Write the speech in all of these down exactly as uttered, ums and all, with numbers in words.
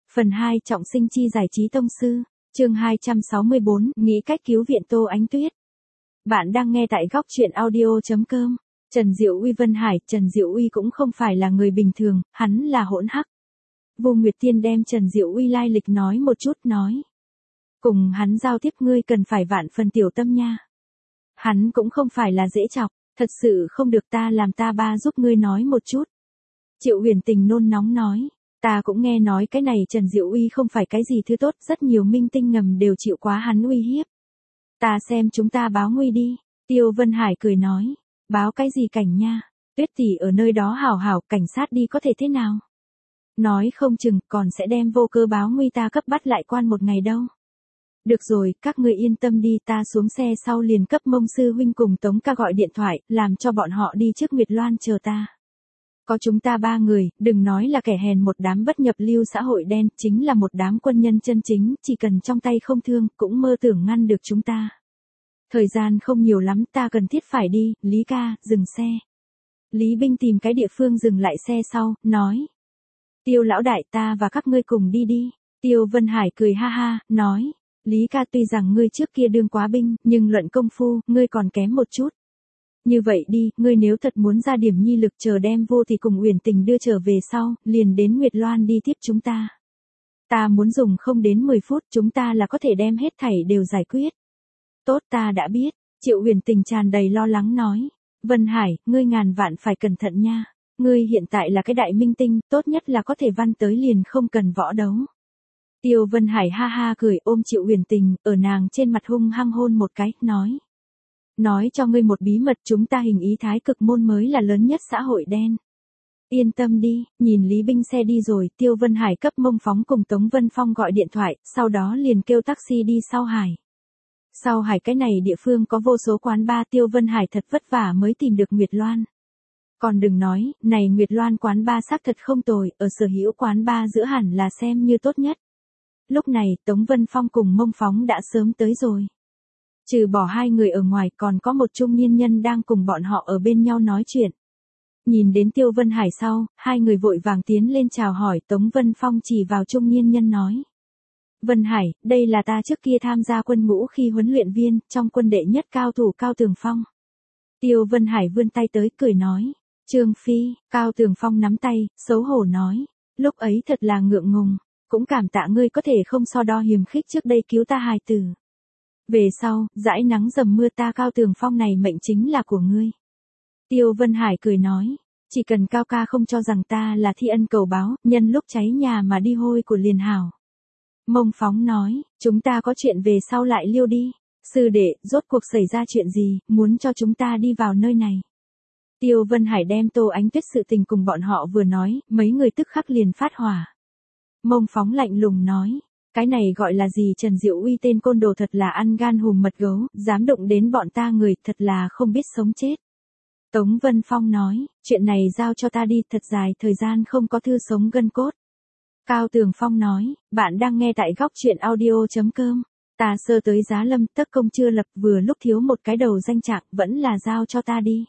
Phần hai Trọng sinh chi giải trí tông sư, chương hai trăm sáu mươi bốn, nghĩ cách cứu viện Tô Ánh Tuyết. Bạn đang nghe tại góc truyện audio chấm com. Trần Diệu Uy Vân Hải, Trần Diệu Uy cũng không phải là người bình thường, hắn là hỗn hắc. Vô Nguyệt Tiên đem Trần Diệu Uy lai lịch nói một chút nói. Cùng hắn giao tiếp ngươi cần phải vạn phần tiểu tâm nha. Hắn cũng không phải là dễ chọc, thật sự không được ta làm ta ba giúp ngươi nói một chút. Triệu Huyền Tình nôn nóng nói. Ta cũng nghe nói cái này Trần Diệu Uy không phải cái gì thứ tốt, rất nhiều minh tinh ngầm đều chịu quá hắn uy hiếp. Ta xem chúng ta báo nguy đi. Tiêu Vân Hải cười nói. Báo cái gì cảnh nha? Tuyết tỷ ở nơi đó hảo hảo, cảnh sát đi có thể thế nào? Nói không chừng còn sẽ đem vô cơ báo nguy ta cấp bắt lại quan một ngày đâu. Được rồi, các ngươi yên tâm đi, ta xuống xe sau liền cấp Mông sư huynh cùng Tống ca gọi điện thoại, làm cho bọn họ đi trước Nguyệt Loan chờ ta. Có chúng ta ba người, đừng nói là kẻ hèn một đám bất nhập lưu xã hội đen, chính là một đám quân nhân chân chính, chỉ cần trong tay không thương, cũng mơ tưởng ngăn được chúng ta. Thời gian không nhiều lắm, ta cần thiết phải đi, Lý ca, dừng xe. Lý Binh tìm cái địa phương dừng lại xe sau, nói. Tiêu lão đại, ta và các ngươi cùng đi đi. Tiêu Vân Hải cười ha ha, nói. Lý ca, tuy rằng ngươi trước kia đương quá binh, nhưng luận công phu, ngươi còn kém một chút. Như vậy đi, ngươi nếu thật muốn ra điểm nhi lực chờ đem vô thì cùng Uyển Tình đưa trở về sau, liền đến Nguyệt Loan đi tiếp chúng ta. Ta muốn dùng không đến mười phút, chúng ta là có thể đem hết thảy đều giải quyết. Tốt, ta đã biết. Triệu Uyển Tình tràn đầy lo lắng nói. Vân Hải, ngươi ngàn vạn phải cẩn thận nha. Ngươi hiện tại là cái đại minh tinh, tốt nhất là có thể văn tới liền không cần võ đấu. Tiêu Vân Hải ha ha cười ôm Triệu Uyển Tình, ở nàng trên mặt hung hăng hôn một cái, nói. Nói cho ngươi một bí mật, chúng ta hình ý thái cực môn mới là lớn nhất xã hội đen. Yên tâm đi, nhìn Lý Binh xe đi rồi, Tiêu Vân Hải cấp Mông Phóng cùng Tống Vân Phong gọi điện thoại, sau đó liền kêu taxi đi sau Hải. Sau Hải cái này địa phương có vô số quán bar, Tiêu Vân Hải thật vất vả mới tìm được Nguyệt Loan. Còn đừng nói, này Nguyệt Loan quán bar xác thật không tồi, ở sở hữu quán bar giữa hẳn là xem như tốt nhất. Lúc này, Tống Vân Phong cùng Mông Phóng đã sớm tới rồi. Trừ bỏ hai người ở ngoài còn có một trung niên nhân đang cùng bọn họ ở bên nhau nói chuyện. Nhìn đến Tiêu Vân Hải sau, hai người vội vàng tiến lên chào hỏi, Tống Vân Phong chỉ vào trung niên nhân nói. Vân Hải, đây là ta trước kia tham gia quân ngũ khi huấn luyện viên, trong quân đệ nhất cao thủ Cao Tường Phong. Tiêu Vân Hải vươn tay tới cười nói. Trương Phi, Cao Tường Phong nắm tay, xấu hổ nói. Lúc ấy thật là ngượng ngùng, cũng cảm tạ ngươi có thể không so đo hiềm khích trước đây cứu ta hài tử. Về sau, dãi nắng dầm mưa ta Cao Tường Phong này mệnh chính là của ngươi. Tiêu Vân Hải cười nói, chỉ cần Cao ca không cho rằng ta là thi ân cầu báo, nhân lúc cháy nhà mà đi hôi của liền hảo. Mông Phóng nói, chúng ta có chuyện về sau lại liêu đi. Sư đệ, rốt cuộc xảy ra chuyện gì, muốn cho chúng ta đi vào nơi này. Tiêu Vân Hải đem Tô Ánh Tuyết sự tình cùng bọn họ vừa nói, mấy người tức khắc liền phát hỏa. Mông Phóng lạnh lùng nói. Cái này gọi là gì, Trần Diệu Uy tên côn đồ thật là ăn gan hùm mật gấu, dám đụng đến bọn ta người, thật là không biết sống chết. Tống Vân Phong nói, chuyện này giao cho ta đi, thật dài thời gian không có thư sống gân cốt. Cao Tường Phong nói, bạn đang nghe tại góc truyện audio chấm com. Ta sơ tới Giá Lâm, tất công chưa lập, vừa lúc thiếu một cái đầu danh trạng, vẫn là giao cho ta đi.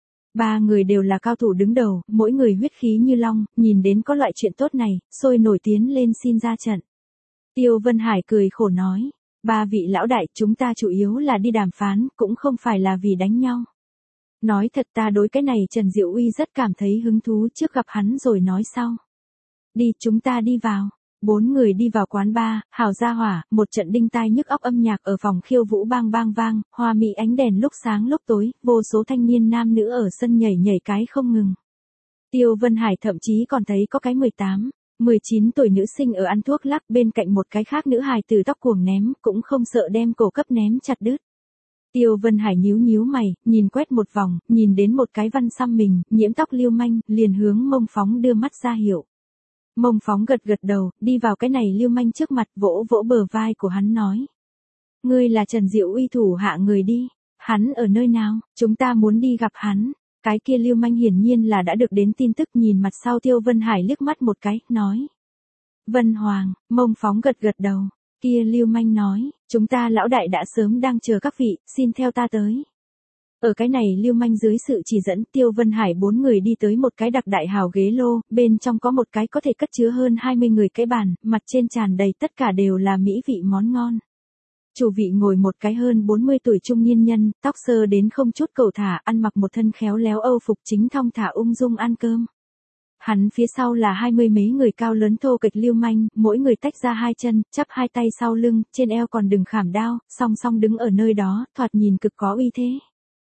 Ba người đều là cao thủ đứng đầu, mỗi người huyết khí như long, nhìn đến có loại chuyện tốt này, sôi nổi tiến lên xin ra trận. Tiêu Vân Hải cười khổ nói, ba vị lão đại, chúng ta chủ yếu là đi đàm phán, cũng không phải là vì đánh nhau. Nói thật, ta đối cái này Trần Diệu Uy rất cảm thấy hứng thú, trước gặp hắn rồi nói sau. Đi, chúng ta đi vào. Bốn người đi vào quán bar, hào gia hỏa, một trận đinh tai nhức óc âm nhạc ở phòng khiêu vũ bang bang vang, hoa mỹ ánh đèn lúc sáng lúc tối, vô số thanh niên nam nữ ở sân nhảy nhảy cái không ngừng. Tiêu Vân Hải thậm chí còn thấy có cái mười tám, mười chín tuổi nữ sinh ở ăn thuốc lắc bên cạnh một cái khác nữ hài từ tóc cuồng ném, cũng không sợ đem cổ cấp ném chặt đứt. Tiêu Vân Hải nhíu nhíu mày, nhìn quét một vòng, nhìn đến một cái văn xăm mình, nhiễm tóc lưu manh, liền hướng Mông Phóng đưa mắt ra hiệu. Mông Phóng gật gật đầu, đi vào cái này lưu manh trước mặt, vỗ vỗ bờ vai của hắn nói. Ngươi là Trần Diệu Uy thủ hạ người đi, hắn ở nơi nào, chúng ta muốn đi gặp hắn. Cái kia lưu manh hiển nhiên là đã được đến tin tức, nhìn mặt sau Tiêu Vân Hải liếc mắt một cái, nói. Vân Hoàng, Mông Phóng gật gật đầu, kia lưu manh nói, chúng ta lão đại đã sớm đang chờ các vị, xin theo ta tới. Ở cái này lưu manh dưới sự chỉ dẫn, Tiêu Vân Hải bốn người đi tới một cái đặc đại hào ghế lô, bên trong có một cái có thể cất chứa hơn hai mươi người cái bàn, mặt trên tràn đầy tất cả đều là mỹ vị món ngon. Chủ vị ngồi một cái hơn bốn mươi tuổi trung niên nhân, tóc sơ đến không chút cầu thả, ăn mặc một thân khéo léo Âu phục chính thong thả ung dung ăn cơm. Hắn phía sau là hai mươi mấy người cao lớn thô kệch lưu manh, mỗi người tách ra hai chân, chắp hai tay sau lưng, trên eo còn đừng khảm đao, song song đứng ở nơi đó, thoạt nhìn cực có uy thế.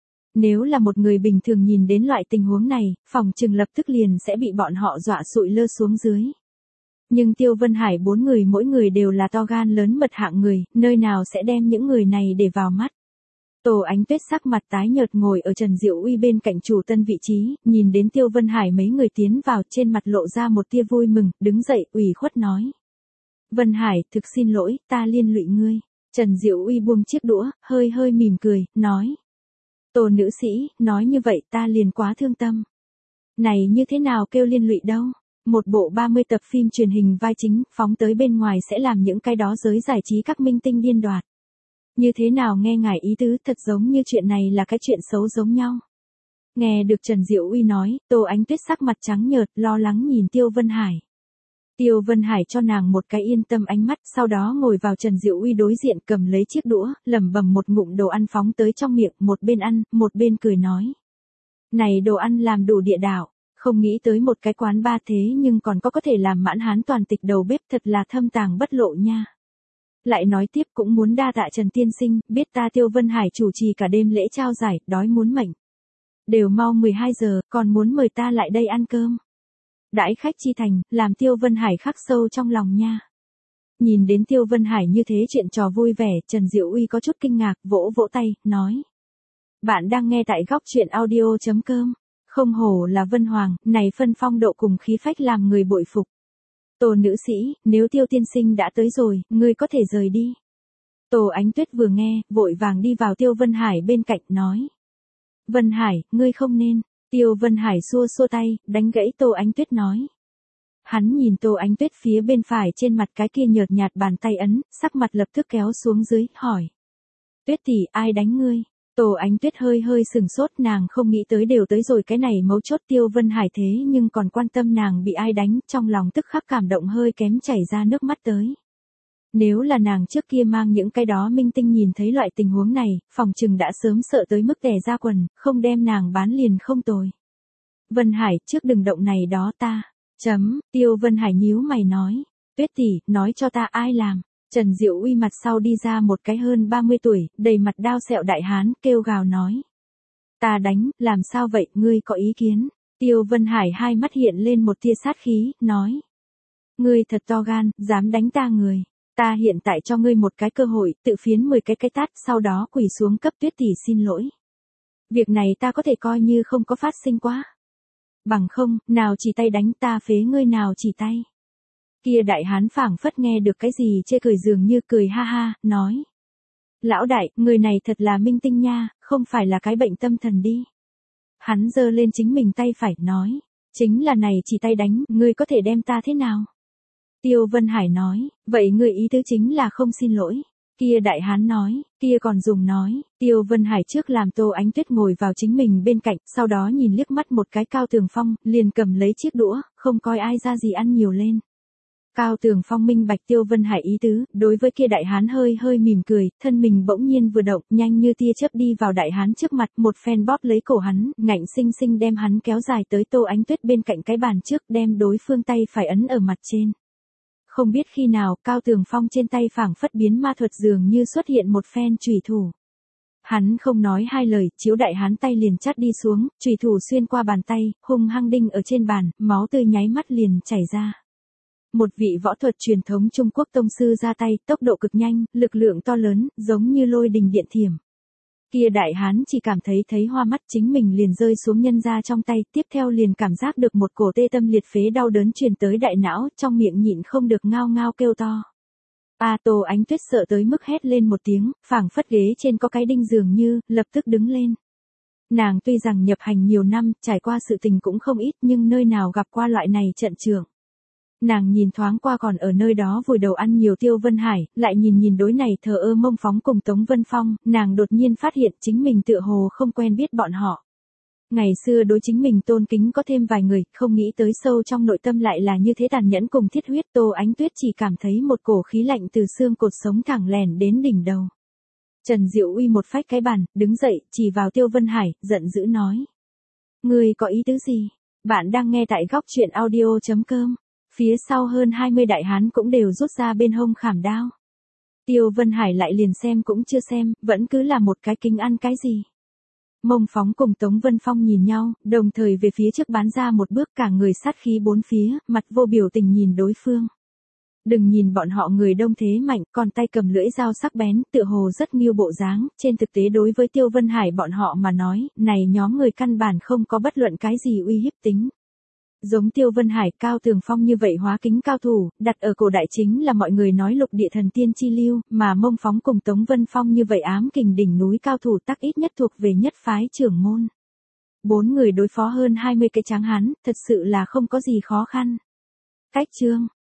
Nếu là một người bình thường nhìn đến loại tình huống này, phòng trừng lập tức liền sẽ bị bọn họ dọa sụi lơ xuống dưới. Nhưng Tiêu Vân Hải bốn người mỗi người đều là to gan lớn mật hạng người, nơi nào sẽ đem những người này để vào mắt. Tô Ánh Tuyết sắc mặt tái nhợt ngồi ở Trần Diệu Uy bên cạnh chủ tân vị trí, nhìn đến Tiêu Vân Hải mấy người tiến vào, trên mặt lộ ra một tia vui mừng, đứng dậy ủy khuất nói. Vân Hải, thực xin lỗi, ta liên lụy ngươi. Trần Diệu Uy buông chiếc đũa, hơi hơi mỉm cười, nói. Tô nữ sĩ, nói như vậy ta liền quá thương tâm. Này như thế nào kêu liên lụy đâu? Một bộ ba mươi tập phim truyền hình vai chính, phóng tới bên ngoài sẽ làm những cái đó giới giải trí các minh tinh điên đoạt. Như thế nào nghe ngài ý tứ, thật giống như chuyện này là cái chuyện xấu giống nhau. Nghe được Trần Diệu Uy nói, Tô Ánh Tuyết sắc mặt trắng nhợt, lo lắng nhìn Tiêu Vân Hải. Tiêu Vân Hải cho nàng một cái yên tâm ánh mắt, sau đó ngồi vào Trần Diệu Uy đối diện, cầm lấy chiếc đũa, lẩm bẩm một ngụm đồ ăn phóng tới trong miệng, một bên ăn, một bên cười nói. Này đồ ăn làm đủ địa đạo, không nghĩ tới một cái quán ba thế nhưng còn có có thể làm mãn hán toàn tịch đầu bếp, thật là thâm tàng bất lộ nha. Lại nói tiếp cũng muốn đa tạ Trần tiên sinh, biết ta Tiêu Vân Hải chủ trì cả đêm lễ trao giải, đói muốn mệnh. Đều mau mười hai giờ, còn muốn mời ta lại đây ăn cơm. Đãi khách chi thành, làm Tiêu Vân Hải khắc sâu trong lòng nha. Nhìn đến Tiêu Vân Hải như thế chuyện trò vui vẻ, Trần Diệu Uy có chút kinh ngạc, vỗ vỗ tay, nói. Bạn đang nghe tại góc truyện audio chấm com. Không hổ là Vân Hoàng, này phân phong độ cùng khí phách làm người bội phục. Tô nữ sĩ, nếu Tiêu tiên sinh đã tới rồi, ngươi có thể rời đi. Tô Ánh Tuyết vừa nghe, vội vàng đi vào Tiêu Vân Hải bên cạnh, nói. Vân Hải, ngươi không nên. Tiêu Vân Hải xua xua tay, đánh gãy Tô Ánh Tuyết nói. Hắn nhìn Tô Ánh Tuyết phía bên phải trên mặt cái kia nhợt nhạt bàn tay ấn, sắc mặt lập tức kéo xuống dưới, hỏi. Tuyết tỷ, ai đánh ngươi? Tô Ánh Tuyết hơi hơi sừng sốt, nàng không nghĩ tới đều tới rồi cái này mấu chốt Tiêu Vân Hải thế nhưng còn quan tâm nàng bị ai đánh, trong lòng tức khắc cảm động hơi kém chảy ra nước mắt tới. Nếu là nàng trước kia mang những cái đó minh tinh nhìn thấy loại tình huống này, phòng trừng đã sớm sợ tới mức tè ra quần, không đem nàng bán liền không tồi. Vân Hải, trước đừng động này đó ta. Chấm, Tiêu Vân Hải nhíu mày nói. Tuyết tỷ, nói cho ta ai làm. Trần Diệu Uy mặt sau đi ra một cái hơn ba mươi tuổi, đầy mặt đao sẹo đại hán, kêu gào nói. Ta đánh, làm sao vậy, ngươi có ý kiến? Tiêu Vân Hải hai mắt hiện lên một tia sát khí, nói. Ngươi thật to gan, dám đánh ta người. Ta hiện tại cho ngươi một cái cơ hội, tự phiến mười cái cái tát, sau đó quỳ xuống cấp Tuyết tỷ xin lỗi. Việc này ta có thể coi như không có phát sinh quá. Bằng không, nào chỉ tay đánh ta phế ngươi nào chỉ tay. Kia đại hán phảng phất nghe được cái gì chê cười dường như cười ha ha, nói. Lão đại, người này thật là minh tinh nha, không phải là cái bệnh tâm thần đi. Hắn giơ lên chính mình tay phải, nói. Chính là này chỉ tay đánh, ngươi có thể đem ta thế nào? Tiêu Vân Hải nói, vậy ngươi ý tứ chính là không xin lỗi. Kia đại hán nói, kia còn dùng nói, Tiêu Vân Hải trước làm Tô Ánh Tuyết ngồi vào chính mình bên cạnh, sau đó nhìn liếc mắt một cái Cao Tường Phong, liền cầm lấy chiếc đũa, không coi ai ra gì ăn nhiều lên. Cao Tường Phong minh bạch Tiêu Vân Hải ý tứ, đối với kia đại hán hơi hơi mỉm cười, thân mình bỗng nhiên vừa động, nhanh như tia chớp đi vào đại hán trước mặt, một phen bóp lấy cổ hắn, ngạnh sinh sinh đem hắn kéo dài tới Tô Ánh Tuyết bên cạnh cái bàn trước, đem đối phương tay phải ấn ở mặt trên. Không biết khi nào, Cao Tường Phong trên tay phảng phất biến ma thuật dường như xuất hiện một phen chùy thủ. Hắn không nói hai lời, chiếu đại hán tay liền chát đi xuống, chùy thủ xuyên qua bàn tay, hung hăng đinh ở trên bàn, máu tươi nháy mắt liền chảy ra. Một vị võ thuật truyền thống Trung Quốc tông sư ra tay, tốc độ cực nhanh, lực lượng to lớn, giống như lôi đình điện thiểm. Kia đại hán chỉ cảm thấy thấy hoa mắt, chính mình liền rơi xuống nhân ra trong tay, tiếp theo liền cảm giác được một cổ tê tâm liệt phế đau đớn truyền tới đại não, trong miệng nhịn không được ngao ngao kêu to. A Tô Ánh Tuyết sợ tới mức hét lên một tiếng, phảng phất ghế trên có cái đinh dường như, lập tức đứng lên. Nàng tuy rằng nhập hành nhiều năm, trải qua sự tình cũng không ít nhưng nơi nào gặp qua loại này trận trường. Nàng nhìn thoáng qua còn ở nơi đó vùi đầu ăn nhiều Tiêu Vân Hải, lại nhìn nhìn đối này thờ ơ Mông Phóng cùng Tống Vân Phong, nàng đột nhiên phát hiện chính mình tựa hồ không quen biết bọn họ. Ngày xưa đối chính mình tôn kính có thêm vài người, không nghĩ tới sâu trong nội tâm lại là như thế tàn nhẫn cùng thiết huyết. Tô Ánh Tuyết chỉ cảm thấy một cổ khí lạnh từ xương cột sống thẳng lèn đến đỉnh đầu. Trần Diệu Uy một phách cái bàn, đứng dậy, chỉ vào Tiêu Vân Hải, giận dữ nói. Ngươi có ý tứ gì? Bạn đang nghe tại góc truyện audio chấm com. Phía sau hơn hai mươi đại hán cũng đều rút ra bên hông khảm đao. Tiêu Vân Hải lại liền xem cũng chưa xem, vẫn cứ là một cái kính ăn cái gì. Mông Phóng cùng Tống Vân Phong nhìn nhau, đồng thời về phía trước bán ra một bước, cả người sát khí bốn phía, mặt vô biểu tình nhìn đối phương. Đừng nhìn bọn họ người đông thế mạnh, còn tay cầm lưỡi dao sắc bén, tựa hồ rất nghiêu bộ dáng, trên thực tế đối với Tiêu Vân Hải bọn họ mà nói, này nhóm người căn bản không có bất luận cái gì uy hiếp tính. Giống Tiêu Vân Hải, Cao Tường Phong như vậy hóa kính cao thủ, đặt ở cổ đại chính là mọi người nói lục địa thần tiên chi lưu, mà Mông Phóng cùng Tống Vân Phong như vậy ám kình đỉnh núi cao thủ tắc ít nhất thuộc về nhất phái trưởng môn. Bốn người đối phó hơn hai mươi cái tráng hán, thật sự là không có gì khó khăn. Cách chương